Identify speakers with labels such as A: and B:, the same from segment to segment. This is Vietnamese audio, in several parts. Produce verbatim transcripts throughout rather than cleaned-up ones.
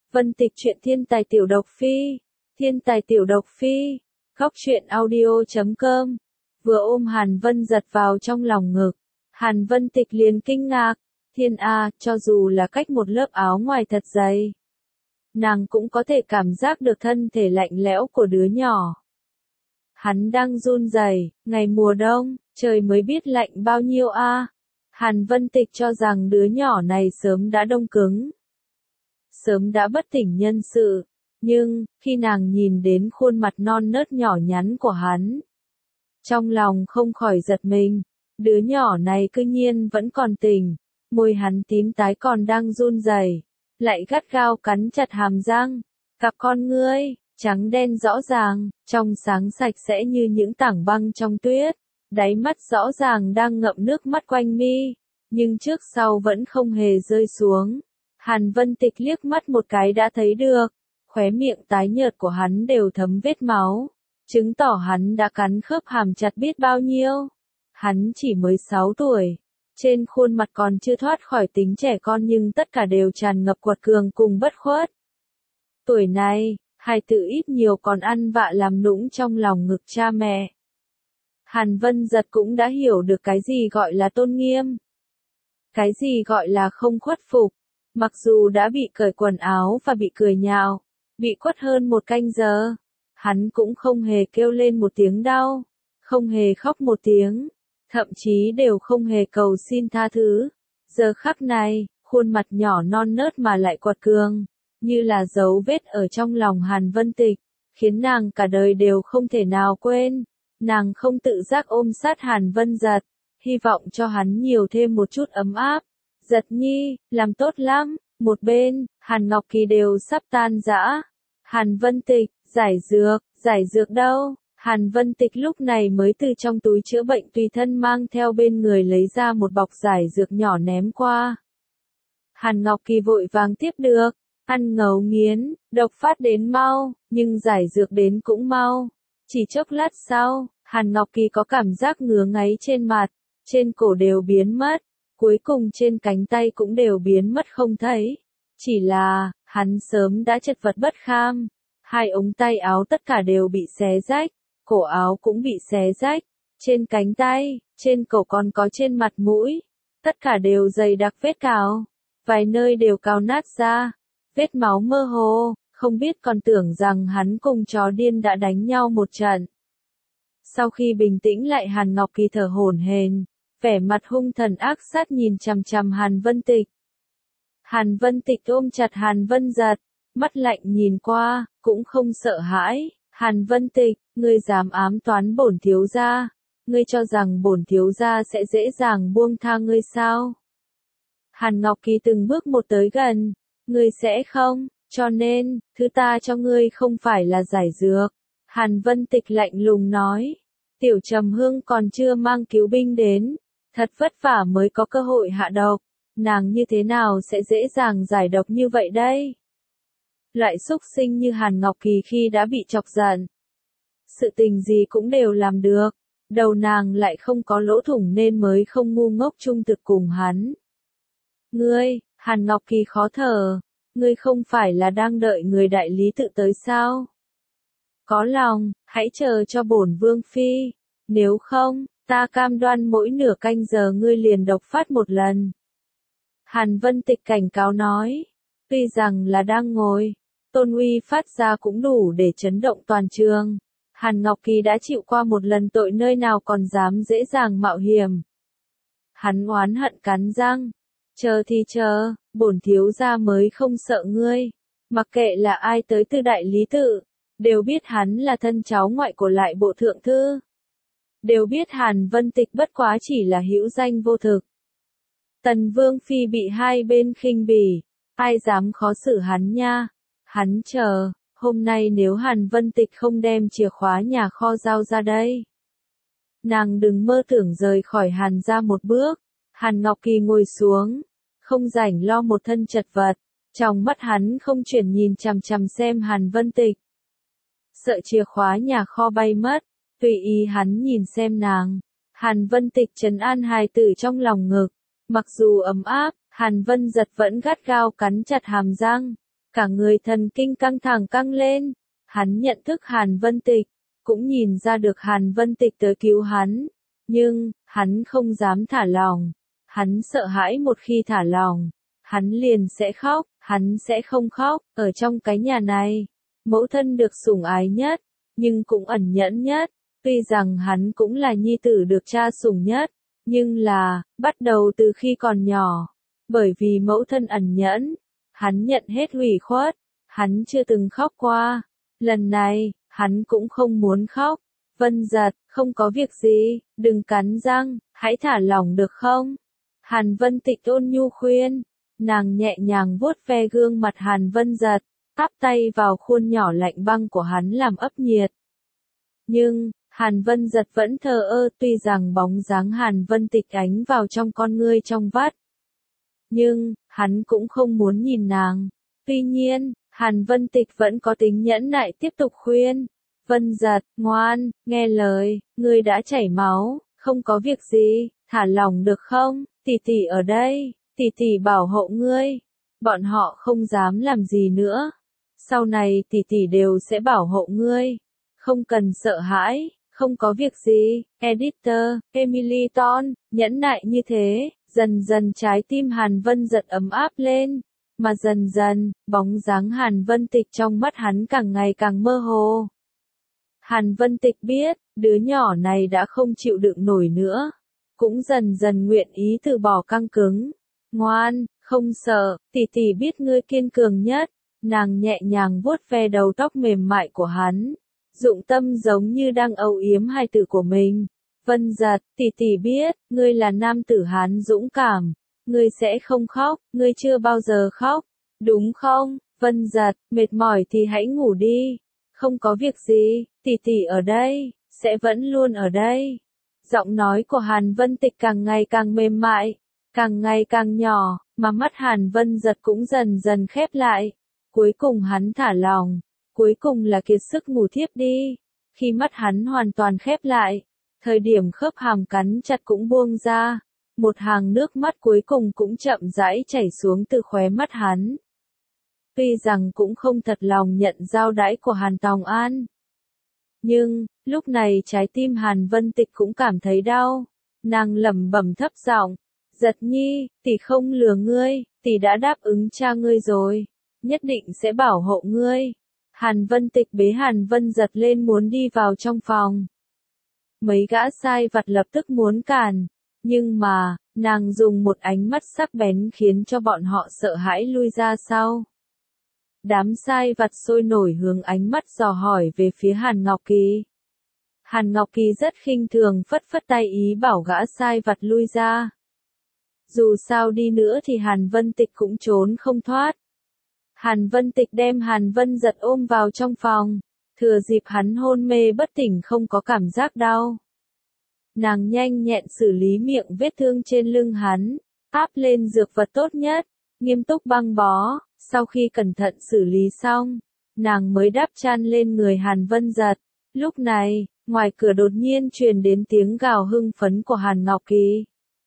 A: Vân Tịch truyện thiên tài tiểu độc phi, thiên tài tiểu độc phi, góc truyện audio chấm com. Vừa ôm Hàn Vân Giật vào trong lòng ngực, Hàn Vân Tịch liền kinh ngạc, thiên a, cho dù là cách một lớp áo ngoài thật dày, nàng cũng có thể cảm giác được thân thể lạnh lẽo của đứa nhỏ. Hắn đang run rẩy, ngày mùa đông, trời mới biết lạnh bao nhiêu a. Hàn Vân Tịch cho rằng đứa nhỏ này sớm đã đông cứng, sớm đã bất tỉnh nhân sự, nhưng, khi nàng nhìn đến khuôn mặt non nớt nhỏ nhắn của hắn, trong lòng không khỏi giật mình, đứa nhỏ này cư nhiên vẫn còn tỉnh, môi hắn tím tái còn đang run rẩy, lại gắt gao cắn chặt hàm răng, cặp con ngươi, trắng đen rõ ràng, trong sáng sạch sẽ như những tảng băng trong tuyết, đáy mắt rõ ràng đang ngậm nước mắt quanh mi, nhưng trước sau vẫn không hề rơi xuống. Hàn Vân Tịch liếc mắt một cái đã thấy được, khóe miệng tái nhợt của hắn đều thấm vết máu, chứng tỏ hắn đã cắn khớp hàm chặt biết bao nhiêu. Hắn chỉ mới sáu tuổi, trên khuôn mặt còn chưa thoát khỏi tính trẻ con nhưng tất cả đều tràn ngập quật cường cùng bất khuất. Tuổi này, hài tử ít nhiều còn ăn vạ làm nũng trong lòng ngực cha mẹ. Hàn Vân Giật cũng đã hiểu được cái gì gọi là tôn nghiêm, cái gì gọi là không khuất phục. Mặc dù đã bị cởi quần áo và bị cười nhạo, bị quất hơn một canh giờ, hắn cũng không hề kêu lên một tiếng đau, không hề khóc một tiếng, thậm chí đều không hề cầu xin tha thứ. Giờ khắc này, khuôn mặt nhỏ non nớt mà lại quật cường, như là dấu vết ở trong lòng Hàn Vân Tịch, khiến nàng cả đời đều không thể nào quên. Nàng không tự giác ôm sát Hàn Vân Giật, hy vọng cho hắn nhiều thêm một chút ấm áp. Giật nhi, làm tốt lắm. Một bên, Hàn Ngọc Kỳ đều sắp tan rã. Hàn Vân Tịch, giải dược, giải dược đâu? Hàn Vân Tịch lúc này mới từ trong túi chữa bệnh tùy thân mang theo bên người lấy ra một bọc giải dược nhỏ ném qua. Hàn Ngọc Kỳ vội vàng tiếp được, ăn ngấu nghiến, độc phát đến mau, nhưng giải dược đến cũng mau. Chỉ chốc lát sau, Hàn Ngọc Kỳ có cảm giác ngứa ngáy trên mặt, trên cổ đều biến mất. Cuối cùng trên cánh tay cũng đều biến mất không thấy. Chỉ là, hắn sớm đã chật vật bất kham. Hai ống tay áo tất cả đều bị xé rách, cổ áo cũng bị xé rách, trên cánh tay, trên cổ còn có trên mặt mũi. Tất cả đều dày đặc vết cào, vài nơi đều cào nát ra, vết máu mơ hồ, không biết còn tưởng rằng hắn cùng chó điên đã đánh nhau một trận. Sau khi bình tĩnh lại Hàn Ngọc Kỳ thở hổn hển, vẻ mặt hung thần ác sát nhìn chằm chằm Hàn Vân Tịch. Hàn Vân Tịch ôm chặt Hàn Vân Giật, mắt lạnh nhìn qua, cũng không sợ hãi. Hàn Vân Tịch, ngươi dám ám toán bổn thiếu gia, ngươi cho rằng bổn thiếu gia sẽ dễ dàng buông tha ngươi sao? Hàn Ngọc Kỳ từng bước một tới gần, ngươi sẽ không, cho nên, thứ ta cho ngươi không phải là giải dược. Hàn Vân Tịch lạnh lùng nói, Tiểu Trầm Hương còn chưa mang cứu binh đến. Thật vất vả mới có cơ hội hạ độc, nàng như thế nào sẽ dễ dàng giải độc như vậy đây? Loại xúc sinh như Hàn Ngọc Kỳ khi đã bị chọc giận, sự tình gì cũng đều làm được, đầu nàng lại không có lỗ thủng nên mới không ngu ngốc trung thực cùng hắn. Ngươi, Hàn Ngọc Kỳ khó thở, ngươi không phải là đang đợi người đại lý tự tới sao? Có lòng, hãy chờ cho bổn vương phi, nếu không, ta cam đoan mỗi nửa canh giờ ngươi liền độc phát một lần. Hàn Vân Tịch cảnh cáo nói, tuy rằng là đang ngồi, tôn uy phát ra cũng đủ để chấn động toàn trường. Hàn Ngọc Kỳ đã chịu qua một lần tội nơi nào còn dám dễ dàng mạo hiểm. Hắn oán hận cắn răng, chờ thì chờ, bổn thiếu gia mới không sợ ngươi. Mặc kệ là ai tới từ đại lý tự, đều biết hắn là thân cháu ngoại của lại bộ thượng thư. Đều biết Hàn Vân Tịch bất quá chỉ là hữu danh vô thực. Tần Vương Phi bị hai bên khinh bỉ, ai dám khó xử hắn nha. Hắn chờ, hôm nay nếu Hàn Vân Tịch không đem chìa khóa nhà kho giao ra đây, nàng đừng mơ tưởng rời khỏi Hàn ra một bước. Hàn Ngọc Kỳ ngồi xuống, không rảnh lo một thân chật vật, trong mắt hắn không chuyển nhìn chằm chằm xem Hàn Vân Tịch. Sợ chìa khóa nhà kho bay mất, tùy ý hắn nhìn xem nàng. Hàn Vân Tịch trấn an hài tử trong lòng ngực, mặc dù ấm áp, Hàn Vân Giật vẫn gắt gao cắn chặt hàm răng. cả người thần kinh căng thẳng căng lên. Hắn nhận thức Hàn Vân Tịch, cũng nhìn ra được Hàn Vân Tịch tới cứu hắn, nhưng, hắn không dám thả lòng. Hắn sợ hãi một khi thả lòng, hắn liền sẽ khóc, hắn sẽ không khóc. Ở trong cái nhà này, mẫu thân được sủng ái nhất, nhưng cũng ẩn nhẫn nhất. Tuy rằng hắn cũng là nhi tử được cha sủng nhất, nhưng là, bắt đầu từ khi còn nhỏ, bởi vì mẫu thân ẩn nhẫn, hắn nhận hết ủy khuất, hắn chưa từng khóc qua. Lần này, hắn cũng không muốn khóc. Vân Giật, không có việc gì, đừng cắn răng, hãy thả lỏng được không? Hàn Vân Tịch ôn nhu khuyên, nàng nhẹ nhàng vuốt ve gương mặt Hàn Vân Giật, áp tay vào khuôn nhỏ lạnh băng của hắn làm ấp nhiệt. Nhưng, Hàn Vân Giật vẫn thờ ơ, tuy rằng bóng dáng Hàn Vân Tịch ánh vào trong con ngươi trong vắt. Nhưng, hắn cũng không muốn nhìn nàng. Tuy nhiên, Hàn Vân Tịch vẫn có tính nhẫn nại tiếp tục khuyên. Vân Giật, ngoan, nghe lời, ngươi đã chảy máu, không có việc gì, thả lỏng được không? Tỷ tỷ ở đây, tỷ tỷ bảo hộ ngươi. Bọn họ không dám làm gì nữa. Sau này tỷ tỷ đều sẽ bảo hộ ngươi. Không cần sợ hãi, không có việc gì. Editor, Emily Ton, nhẫn nại như thế, dần dần trái tim Hàn Vân Giật ấm áp lên. Mà dần dần, bóng dáng Hàn Vân Tịch trong mắt hắn càng ngày càng mơ hồ. Hàn Vân Tịch biết, đứa nhỏ này đã không chịu đựng nổi nữa. Cũng dần dần nguyện ý từ bỏ căng cứng. Ngoan, không sợ, tỷ tỷ biết ngươi kiên cường nhất. Nàng nhẹ nhàng vuốt ve đầu tóc mềm mại của hắn. Dụng tâm giống như đang âu yếm hài tử của mình. Vân Giật, tỷ tỷ biết, ngươi là nam tử Hán dũng cảm. Ngươi sẽ không khóc, ngươi chưa bao giờ khóc. Đúng không? Vân Giật, mệt mỏi thì hãy ngủ đi. Không có việc gì, tỷ tỷ ở đây, sẽ vẫn luôn ở đây. Giọng nói của Hàn Vân Tịch càng ngày càng mềm mại, càng ngày càng nhỏ, mà mắt Hàn Vân Giật cũng dần dần khép lại. Cuối cùng hắn thả lòng, cuối cùng là kiệt sức ngủ thiếp đi. Khi mắt hắn hoàn toàn khép lại, thời điểm khớp hàm cắn chặt cũng buông ra, một hàng nước mắt cuối cùng cũng chậm rãi chảy xuống từ khóe mắt hắn. Tuy rằng cũng không thật lòng nhận giao đãi của Hàn Tòng An. Nhưng, lúc này trái tim Hàn Vân Tịch cũng cảm thấy đau. Nàng lẩm bẩm thấp giọng, Giật nhi, tỷ không lừa ngươi, tỷ đã đáp ứng cha ngươi rồi, nhất định sẽ bảo hộ ngươi. Hàn Vân Tịch bế Hàn Vân Giật lên muốn đi vào trong phòng. Mấy gã sai vặt lập tức muốn cản, nhưng mà, nàng dùng một ánh mắt sắc bén khiến cho bọn họ sợ hãi lui ra sau. Đám sai vặt sôi nổi hướng ánh mắt dò hỏi về phía Hàn Ngọc Kỳ. Hàn Ngọc Kỳ rất khinh thường phất phất tay ý bảo gã sai vặt lui ra. Dù sao đi nữa thì Hàn Vân Tịch cũng trốn không thoát. Hàn Vân Tịch đem Hàn Vân Giật ôm vào trong phòng, thừa dịp hắn hôn mê bất tỉnh không có cảm giác đau. Nàng nhanh nhẹn xử lý miệng vết thương trên lưng hắn, áp lên dược vật tốt nhất, nghiêm túc băng bó. Sau khi cẩn thận xử lý xong, nàng mới đắp chăn lên người Hàn Vân Giật. Lúc này, ngoài cửa đột nhiên truyền đến tiếng gào hưng phấn của Hàn Ngọc Kỳ.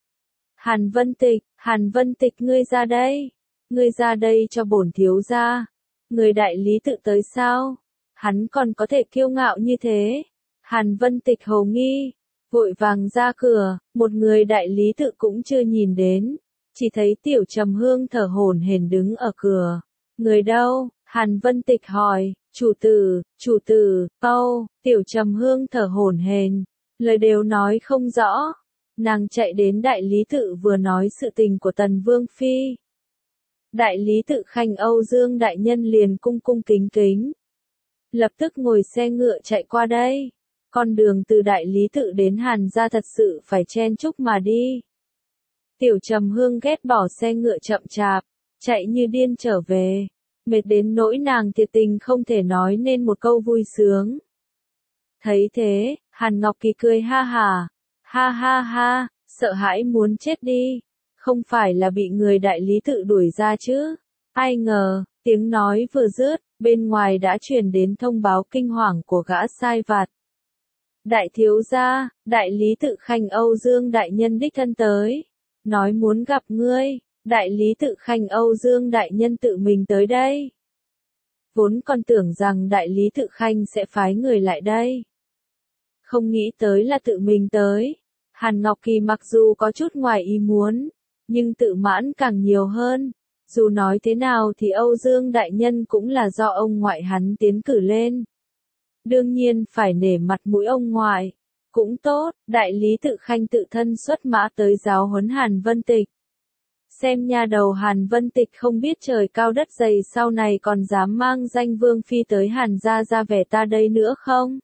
A: Hàn Vân Tịch, Hàn Vân Tịch ngươi ra đây, ngươi ra đây cho bổn thiếu gia. Người đại lý tự tới sao? Hắn còn có thể kiêu ngạo như thế. Hàn Vân Tịch hồ nghi, vội vàng ra cửa, một người đại lý tự cũng chưa nhìn đến. Chỉ thấy Tiểu Trầm Hương thở hổn hển đứng ở cửa. Người đâu? Hàn Vân Tịch hỏi. Chủ tử, chủ tử, Âu, Tiểu Trầm Hương thở hổn hển, lời đều nói không rõ. Nàng chạy đến đại lý tự vừa nói sự tình của Tần Vương Phi. Đại lý tự Khanh Âu Dương đại nhân liền cung cung kính kính. Lập tức ngồi xe ngựa chạy qua đây. Con đường từ đại lý tự đến Hàn gia thật sự phải chen chúc mà đi. Tiểu Trầm Hương ghét bỏ xe ngựa chậm chạp, chạy như điên trở về, mệt đến nỗi nàng thiệt tình không thể nói nên một câu vui sướng. Thấy thế, Hàn Ngọc Kỳ cười ha hả, ha ha ha, sợ hãi muốn chết đi, không phải là bị người đại lý tự đuổi ra chứ, ai ngờ, tiếng nói vừa dứt, bên ngoài đã truyền đến thông báo kinh hoàng của gã sai vặt. Đại thiếu gia, đại lý tự Khanh Âu Dương đại nhân đích thân tới. Nói muốn gặp ngươi, đại lý tự Khanh Âu Dương đại nhân tự mình tới đây. vốn còn tưởng rằng đại lý tự khanh sẽ phái người lại đây. Không nghĩ tới là tự mình tới. Hàn Ngọc Kỳ mặc dù có chút ngoài ý muốn, nhưng tự mãn càng nhiều hơn. Dù nói thế nào thì Âu Dương đại nhân cũng là do ông ngoại hắn tiến cử lên. Đương nhiên phải nể mặt mũi ông ngoại. Cũng tốt, đại lý tự khanh tự thân xuất mã tới giáo huấn Hàn Vân Tịch. Xem nha đầu Hàn Vân Tịch không biết trời cao đất dày sau này còn dám mang danh vương phi tới Hàn gia ra vẻ ta đây nữa không?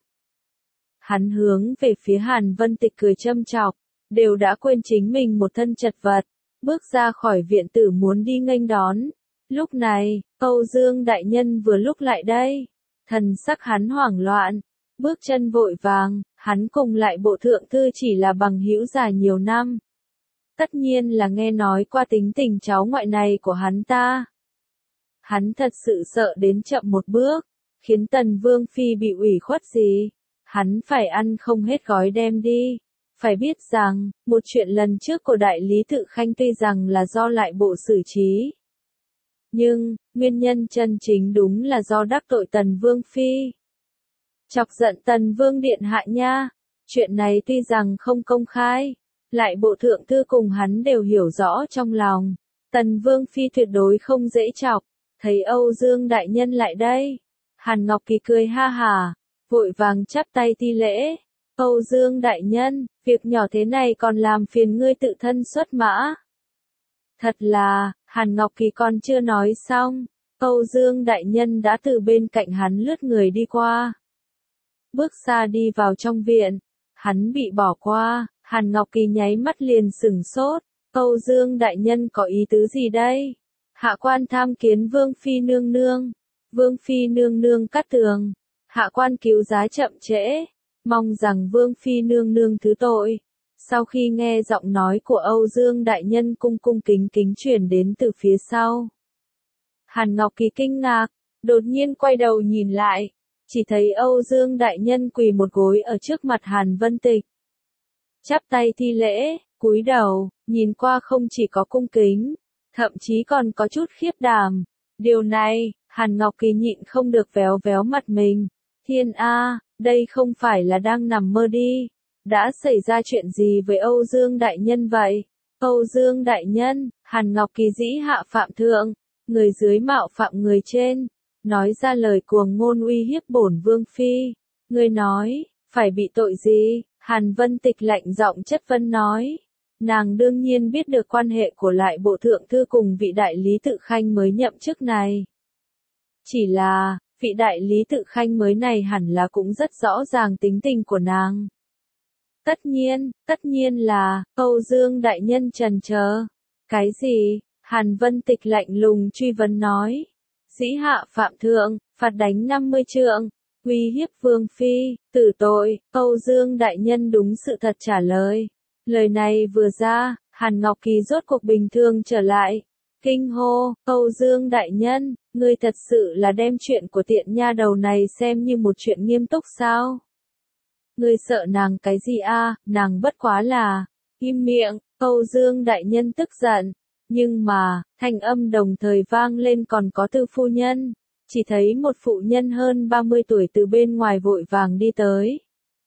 A: Hắn hướng về phía Hàn Vân Tịch cười châm chọc, đều đã quên chính mình một thân chật vật, bước ra khỏi viện tử muốn đi nghênh đón. Lúc này, Âu Dương đại nhân vừa lúc lại đây, thần sắc hắn hoảng loạn, bước chân vội vàng, hắn cùng lại bộ thượng thư chỉ là bằng hữu già nhiều năm. Tất nhiên là nghe nói qua tính tình cháu ngoại này của hắn ta. Hắn thật sự sợ đến chậm một bước, khiến Tần Vương Phi bị ủy khuất gì. Hắn phải ăn không hết gói đem đi. Phải biết rằng, một chuyện lần trước của đại lý tự khanh tuy rằng là do lại bộ xử trí. Nhưng, nguyên nhân chân chính đúng là do đắc tội Tần Vương Phi. Chọc giận Tần Vương Điện Hạ nha. Chuyện này tuy rằng không công khai, lại bộ thượng thư cùng hắn đều hiểu rõ trong lòng. Tần Vương Phi tuyệt đối không dễ chọc. Thấy Âu Dương đại nhân lại đây. Hàn Ngọc Kỳ cười ha hà, vội vàng chắp tay thi lễ. Âu Dương đại nhân, việc nhỏ thế này còn làm phiền ngươi tự thân xuất mã. Thật là, Hàn Ngọc Kỳ còn chưa nói xong, Âu Dương đại nhân đã từ bên cạnh hắn lướt người đi qua. Bước xa đi vào trong viện, hắn bị bỏ qua, Hàn Ngọc Kỳ nháy mắt liền sửng sốt. Âu Dương đại nhân có ý tứ gì đây? Hạ quan tham kiến Vương Phi nương nương. Vương Phi nương nương cắt tường. Hạ quan cứu giá chậm trễ. Mong rằng Vương Phi nương nương thứ tội. Sau khi nghe giọng nói của Âu Dương đại nhân cung cung kính kính truyền đến từ phía sau, Hàn Ngọc Kỳ kinh ngạc, đột nhiên quay đầu nhìn lại, chỉ thấy Âu Dương đại nhân quỳ một gối ở trước mặt Hàn Vân Tịch. Chắp tay thi lễ, cúi đầu, nhìn qua không chỉ có cung kính, thậm chí còn có chút khiếp đảm. Điều này, Hàn Ngọc Kỳ nhịn không được véo véo mặt mình. Thiên A, đây không phải là đang nằm mơ đi. Đã xảy ra chuyện gì với Âu Dương đại nhân vậy? Âu Dương đại nhân, Hàn Ngọc Kỳ dĩ hạ phạm thượng, người dưới mạo phạm người trên, nói ra lời cuồng ngôn uy hiếp bổn Vương Phi. Người nói, phải bị tội gì? Hàn Vân Tịch lạnh giọng chất vấn nói. Nàng đương nhiên biết được quan hệ của lại bộ thượng thư cùng vị đại lý tự khanh mới nhậm chức này. Chỉ là, vị đại lý tự khanh mới này hẳn là cũng rất rõ ràng tính tình của nàng. Tất nhiên, tất nhiên là, Âu Dương đại nhân trần chờ. Cái gì? Hàn Vân Tịch lạnh lùng truy vấn nói. Dĩ hạ phạm thượng, phạt đánh năm mươi trượng, uy hiếp Vương Phi, tử tội. Âu Dương đại nhân đúng sự thật trả lời. Lời này vừa ra, Hàn Ngọc Kỳ rốt cuộc bình thường trở lại. Kinh hô, Âu Dương đại nhân, ngươi thật sự là đem chuyện của tiện nha đầu này xem như một chuyện nghiêm túc sao? Ngươi sợ nàng cái gì a? Nàng bất quá là, im miệng. Âu Dương đại nhân tức giận, nhưng mà, thanh âm đồng thời vang lên còn có Tư phu nhân, chỉ thấy một phụ nhân hơn ba mươi tuổi từ bên ngoài vội vàng đi tới.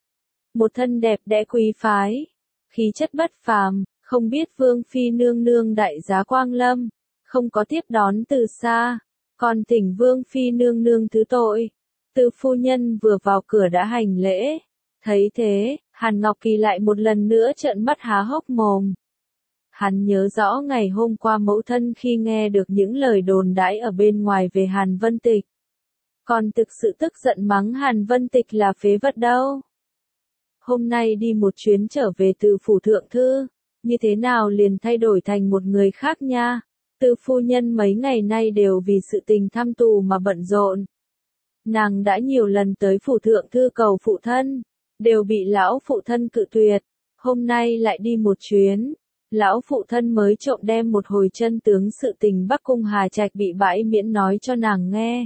A: Một thân đẹp đẽ quý phái, khí chất bất phàm, không biết Vương Phi nương nương đại giá quang lâm, không có tiếp đón từ xa, còn thỉnh Vương Phi nương nương thứ tội. Tư phu nhân vừa vào cửa đã hành lễ. Thấy thế, Hàn Ngọc Kỳ lại một lần nữa trợn mắt há hốc mồm. Hắn nhớ rõ ngày hôm qua mẫu thân khi nghe được những lời đồn đãi ở bên ngoài về Hàn Vân Tịch. Còn thực sự tức giận mắng Hàn Vân Tịch là phế vật đâu. Hôm nay đi một chuyến trở về từ phủ thượng thư, như thế nào liền thay đổi thành một người khác nha. Tư phu nhân mấy ngày nay đều vì sự tình thăm tù mà bận rộn. Nàng đã nhiều lần tới phủ thượng thư cầu phụ thân, đều bị lão phụ thân cự tuyệt. Hôm nay lại đi một chuyến, lão phụ thân mới trộm đem một hồi chân tướng sự tình Bắc Cung Hà Trạch bị bãi miễn nói cho nàng nghe.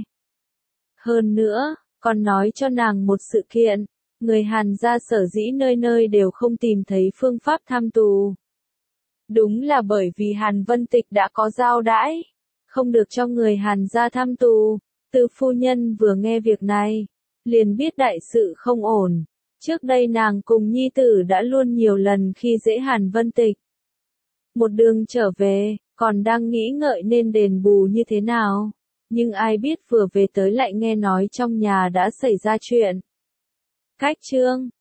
A: Hơn nữa, còn nói cho nàng một sự kiện, người Hàn gia sở dĩ nơi nơi đều không tìm thấy phương pháp thăm tù. Đúng là bởi vì Hàn Vân Tịch đã có giao đãi, không được cho người Hàn gia thăm tù. Từ phu nhân vừa nghe việc này, liền biết đại sự không ổn. Trước đây nàng cùng nhi tử đã luôn nhiều lần khi dễ Hàn Vân Tịch. Một đường trở về, còn đang nghĩ ngợi nên đền bù như thế nào. Nhưng ai biết vừa về tới lại nghe nói trong nhà đã xảy ra chuyện. Cách chương